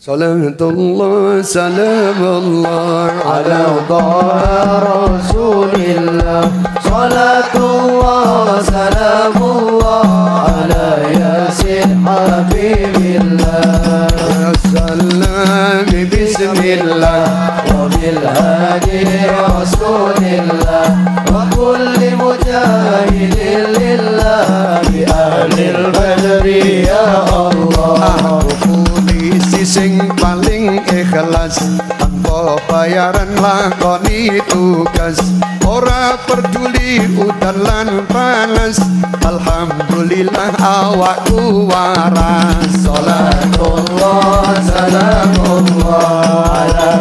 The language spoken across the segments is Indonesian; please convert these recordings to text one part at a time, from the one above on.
Salatullah salamullah ala Rasulillah. Salatullah salamullah ala yasin habibillah. Salam bismillah wa bil hadi rasulillah wa kulli mujahidin lillah bi ahlil badri ya Allah. Polisi sing paling ikhlas tanpa bayaran lakoni tugas, ora peduli udan lan panas, alhamdulillah awakku waras. Salatullah salamullah ala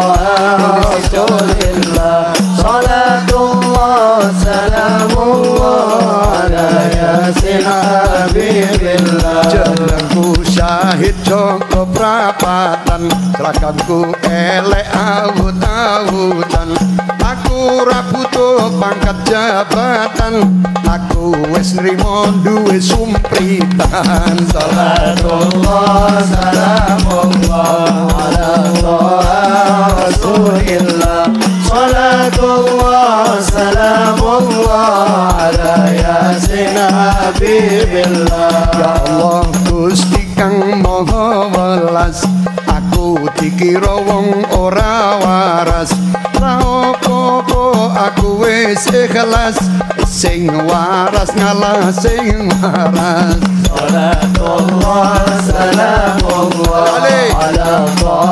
rasulillah. Salatullah salamullah ala yasin habibillah. Jenengku syahid joko prapatan, seragamku elek awut-awutan. Aku ora butuh pangkat jabatan, aku wis nrimo duwe sumpritan. Salatullah salamullah ala rasulillah. Salatullah salamullah ala yasin habibillah. Ya Allah Gusti kang maha welas, aku dikira wong ora waras. Ra apa-apa aku wis ikhlas, sing waras ngalah sing waras. Salatullah salamullah ala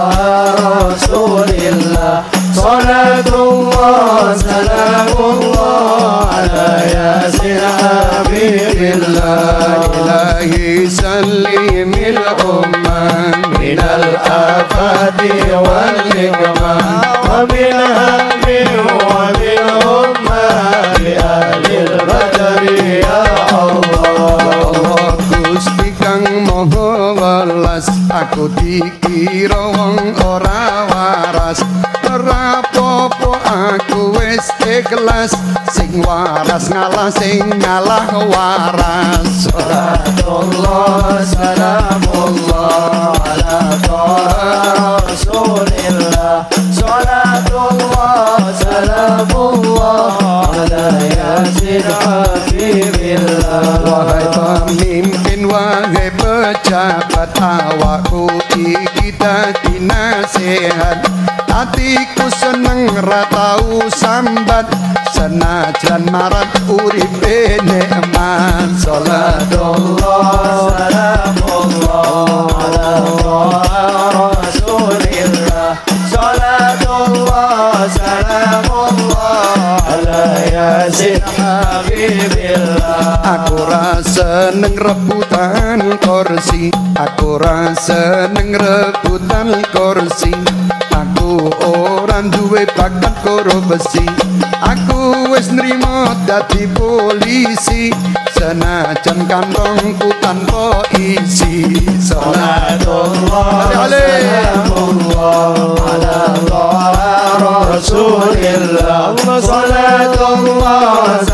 rasulillah. Salatullah salamullah ala yasin habibillah. Ilahi salimil ummah minal afati wal nikmah wa min hammi wa min ummah bi ahlil badri ya Allah. Gusti kang maha welas, aku dikira wong ora waras. Ora apa-apa aku wis ikhlas, sing waras ngalah sing ngalah waras. Salatullah salamullah ala rasulillah. Salatullah salamullah ala yasin habibillah. Wahai pemimpin, wahai pejabat, awakku iki dadi nasihat. Hatiku seneng ra tau sambat, senajan marat uripe nikmat. Salatullah salamullah ala rasulillah. Salatullah salamullah ala yasin habibillah. Aku ra seneng rebutan kursi, aku ra seneng rebutan kursi. Aku ora duwe bakat korupsi, aku wis nrimo dadi polisi, senajan kantongku tanpa isi. Salatullah salamullah ala rasulillah. Salatullah